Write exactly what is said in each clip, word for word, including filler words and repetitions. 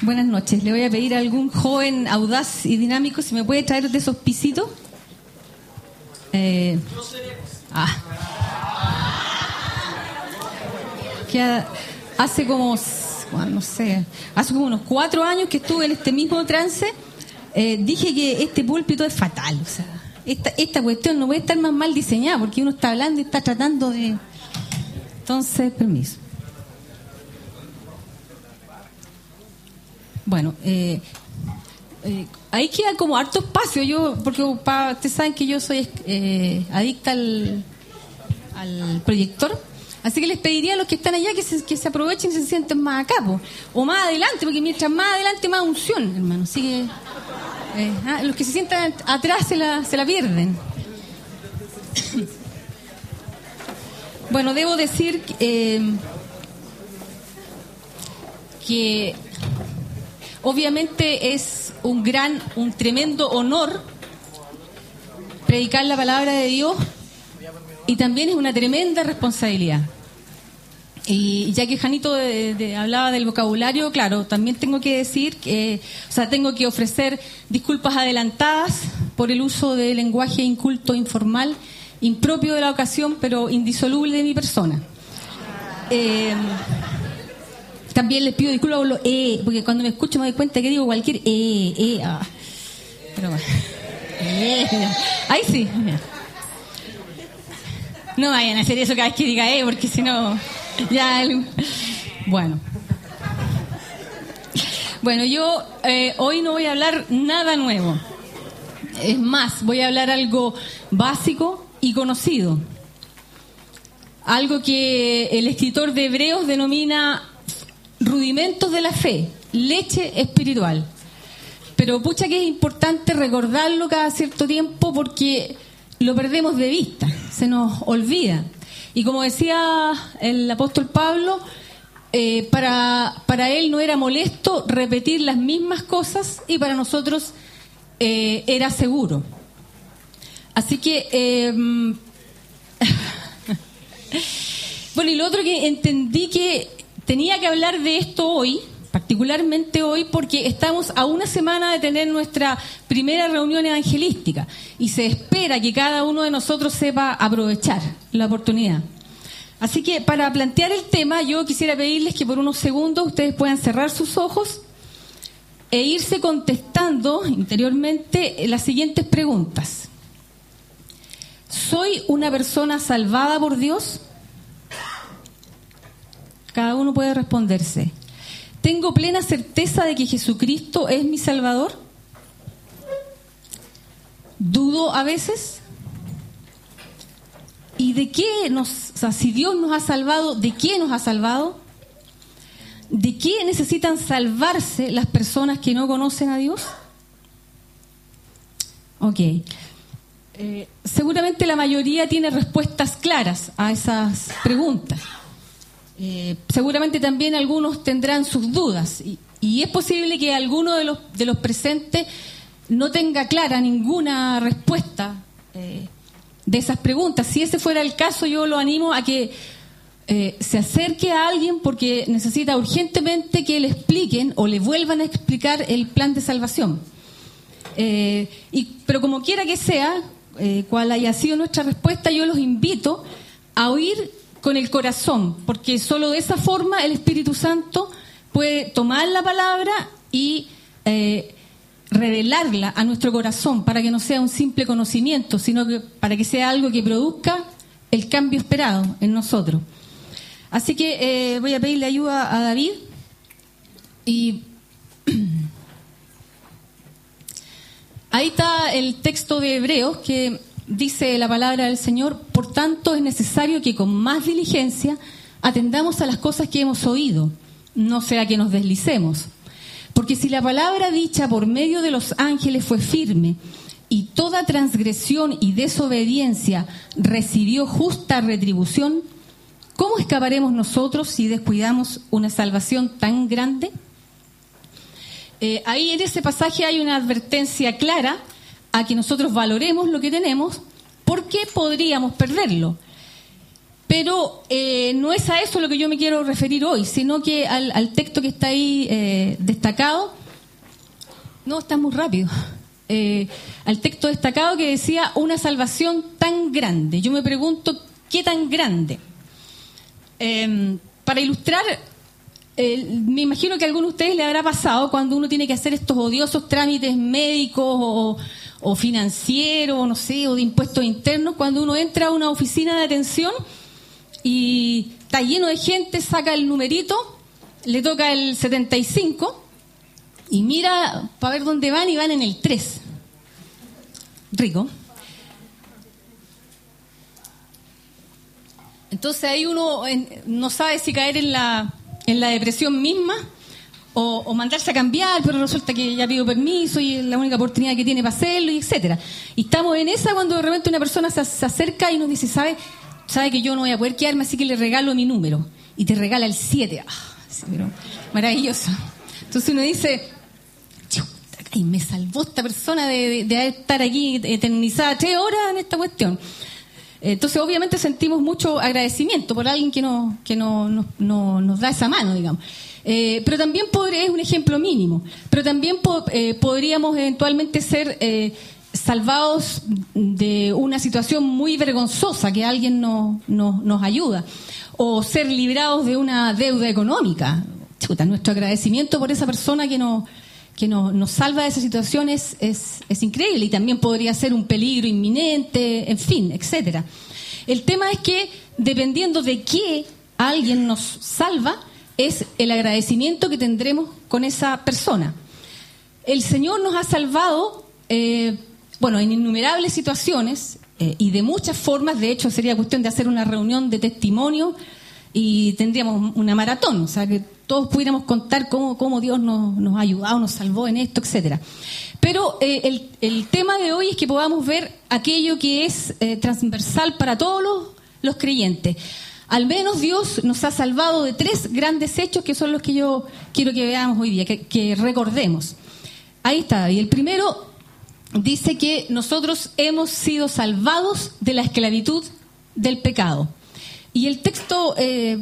Buenas noches. Le voy a pedir a algún joven audaz y dinámico si me puede traer de esos pisitos. Eh, ah. Que hace como, bueno, no sé, hace como unos cuatro años que estuve en este mismo trance. Eh, dije que este púlpito es fatal. O sea, esta, esta cuestión no puede estar más mal diseñada porque uno está hablando y está tratando de... Entonces, permiso. Bueno, eh, eh, ahí queda como harto espacio. Yo, porque pa, ustedes saben que yo soy eh, adicta al, al proyector. Así que les pediría a los que están allá que se, que se aprovechen y se sienten más acá, po, o más adelante, porque mientras más adelante, más unción, hermano. Así que eh, ah, los que se sientan atrás se la, se la pierden. Bueno, debo decir eh, que obviamente es un gran, un tremendo honor predicar la palabra de Dios, y también es una tremenda responsabilidad. Y ya que Janito de, de, hablaba del vocabulario, claro, también tengo que decir que, o sea, tengo que ofrecer disculpas adelantadas por el uso de lenguaje inculto, informal, impropio de la ocasión, pero indisoluble de mi persona. Eh, también les pido disculpas por lo eh, porque cuando me escucho me doy cuenta que digo cualquier eh, eh, ah. Pero bueno. Eh, ahí sí. No vayan a hacer eso cada vez que diga eh, porque si no, ya. Bueno. Bueno, yo eh, hoy no voy a hablar nada nuevo. Es más, voy a hablar algo básico y conocido. Algo que el escritor de Hebreos denomina rudimentos de la fe, leche espiritual. Pero pucha que es importante recordarlo cada cierto tiempo porque lo perdemos de vista, se nos olvida. Y como decía el apóstol Pablo, eh, para, para él no era molesto repetir las mismas cosas y para nosotros eh, era seguro. Así que, eh, bueno, y lo otro que entendí que tenía que hablar de esto hoy, particularmente hoy, porque estamos a una semana de tener nuestra primera reunión evangelística y se espera que cada uno de nosotros sepa aprovechar la oportunidad. Así que para plantear el tema, yo quisiera pedirles que por unos segundos ustedes puedan cerrar sus ojos e irse contestando interiormente las siguientes preguntas. ¿Soy una persona salvada por Dios? Cada uno puede responderse. ¿Tengo plena certeza de que Jesucristo es mi Salvador? ¿Dudo a veces? ¿Y de qué nos, o sea, si Dios nos ha salvado, de qué nos ha salvado? ¿De qué necesitan salvarse las personas que no conocen a Dios? Ok. Eh, seguramente la mayoría tiene respuestas claras a esas preguntas. Eh, seguramente también algunos tendrán sus dudas y, y es posible que alguno de los, de los presentes no tenga clara ninguna respuesta eh, de esas preguntas. Si ese fuera el caso, yo lo animo a que eh, se acerque a alguien porque necesita urgentemente que le expliquen o le vuelvan a explicar el plan de salvación. Eh, y, pero como quiera que sea, eh, cual haya sido nuestra respuesta, yo los invito a oír con el corazón, porque solo de esa forma el Espíritu Santo puede tomar la palabra y eh, revelarla a nuestro corazón para que no sea un simple conocimiento, sino que para que sea algo que produzca el cambio esperado en nosotros. Así que eh, voy a pedirle ayuda a David y ahí está el texto de Hebreos que dice la palabra del Señor: por tanto es necesario que con más diligencia atendamos a las cosas que hemos oído, no sea que nos deslicemos. Porque si la palabra dicha por medio de los ángeles fue firme, y toda transgresión y desobediencia recibió justa retribución, ¿cómo escaparemos nosotros si descuidamos una salvación tan grande? Eh, ahí en ese pasaje hay una advertencia clara a que nosotros valoremos lo que tenemos, porque podríamos perderlo. Pero eh, no es a eso lo que yo me quiero referir hoy, sino que al, al texto que está ahí eh, destacado. No, está muy rápido. Eh, al texto destacado que decía una salvación tan grande. Yo me pregunto, ¿qué tan grande? Eh, para ilustrar, eh, me imagino que a alguno de ustedes le habrá pasado cuando uno tiene que hacer estos odiosos trámites médicos o, o financieros, no sé, o de impuestos internos, cuando uno entra a una oficina de atención y está lleno de gente, saca el numerito, le toca el setenta y cinco y mira para ver dónde van y van en el tres. Rico. Entonces ahí uno en, no sabe si caer en la, en la depresión misma o, o mandarse a cambiar, pero resulta que ya pidió permiso y es la única oportunidad que tiene para hacerlo, y etcétera. Y estamos en esa cuando de repente una persona se, se acerca y nos dice, ¿sabe? sabe que yo no voy a poder quedarme, así que le regalo mi número. Y te regala el siete. Ah, sí, pero maravilloso. Entonces uno dice, ay, me salvó esta persona de, de, de estar aquí eternizada tres horas en esta cuestión. Entonces obviamente sentimos mucho agradecimiento por alguien que, no, que no, no, no, nos da esa mano, digamos. Eh, pero también podría, es un ejemplo mínimo, pero también po, eh, podríamos eventualmente ser... Eh, salvados de una situación muy vergonzosa que alguien no, no, nos ayuda, o ser librados de una deuda económica. Chuta, nuestro agradecimiento por esa persona que nos, que nos, nos salva de esa situación es, es, es increíble, y también podría ser un peligro inminente, en fin, etcétera. El tema es que dependiendo de qué alguien nos salva es el agradecimiento que tendremos con esa persona. El Señor nos ha salvado eh, bueno, en innumerables situaciones eh, y de muchas formas. De hecho, sería cuestión de hacer una reunión de testimonio y tendríamos una maratón, o sea, que todos pudiéramos contar cómo, cómo Dios nos, nos ha ayudado, nos salvó en esto, etcétera. Pero eh, el, el tema de hoy es que podamos ver aquello que es eh, transversal para todos los, los creyentes. Al menos Dios nos ha salvado de tres grandes hechos que son los que yo quiero que veamos hoy día, que, que recordemos. Ahí está, y el primero dice que nosotros hemos sido salvados de la esclavitud del pecado. Y el texto eh,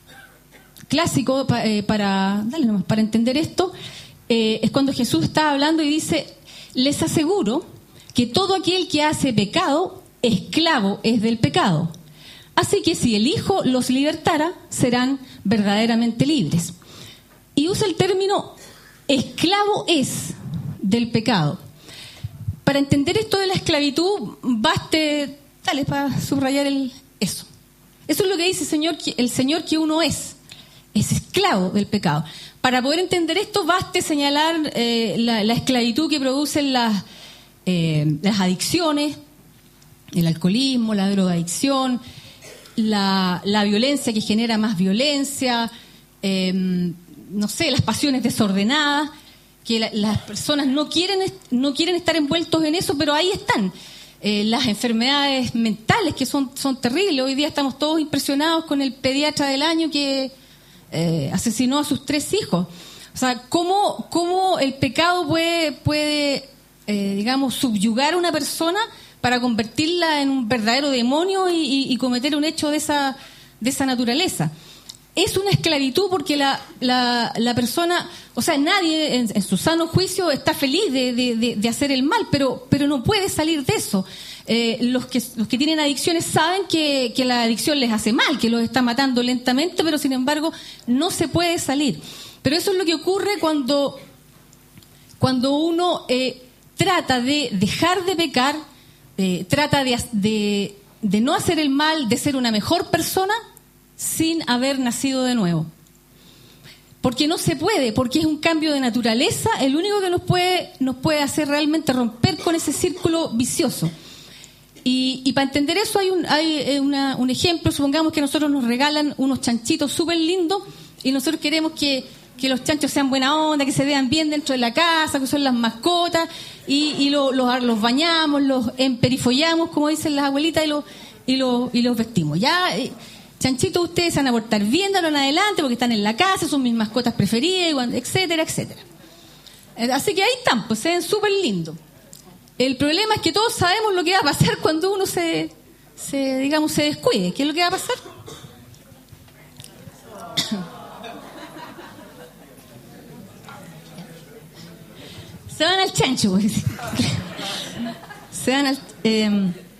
clásico pa, eh, para, dale nomás, para entender esto eh, es cuando Jesús está hablando y dice: les aseguro que todo aquel que hace pecado, esclavo es del pecado. Así que si el Hijo los libertara, serán verdaderamente libres. Y usa el término esclavo es del pecado. Para entender esto de la esclavitud, baste, dale, para subrayar el, eso. Eso es lo que dice el Señor, el Señor que uno es. Es esclavo del pecado. Para poder entender esto, baste señalar eh, la, la esclavitud que producen las, eh, las adicciones, el alcoholismo, la drogadicción, la, la violencia que genera más violencia, eh, no sé, las pasiones desordenadas, que la, las personas no quieren no quieren estar envueltos en eso, pero ahí están. Eh, las enfermedades mentales que son, son terribles. Hoy día estamos todos impresionados con el pediatra del año que eh, asesinó a sus tres hijos. O sea, ¿cómo, cómo el pecado puede, puede eh, digamos, subyugar a una persona para convertirla en un verdadero demonio y, y, y cometer un hecho de esa, de esa naturaleza? Es una esclavitud porque la, la, la persona, o sea, nadie en, en su sano juicio está feliz de, de, de, de hacer el mal, pero, pero no puede salir de eso. Eh, los que los que tienen adicciones saben que, que la adicción les hace mal, que los está matando lentamente, pero sin embargo no se puede salir. Pero eso es lo que ocurre cuando, cuando uno eh, trata de dejar de pecar, eh, trata de, de, de no hacer el mal, de ser una mejor persona, sin haber nacido de nuevo. Porque no se puede, porque es un cambio de naturaleza, el único que nos puede, nos puede hacer realmente romper con ese círculo vicioso. Y, y para entender eso hay, un, hay una, un ejemplo. Supongamos que nosotros nos regalan unos chanchitos súper lindos y nosotros queremos que, que los chanchos sean buena onda, que se vean bien dentro de la casa, que son las mascotas, y, y lo, los, los bañamos, los emperifollamos, como dicen las abuelitas, y, lo, y, lo, y los vestimos. Ya... chanchitos, ustedes se van a portar bien de ahora en adelante porque están en la casa, son mis mascotas preferidas, etcétera, etcétera. Así que ahí están, pues se ven súper lindos. El problema es que todos sabemos lo que va a pasar cuando uno se, se, digamos, se descuide. ¿Qué es lo que va a pasar? Se van al chancho, pues. Se van al... Eh,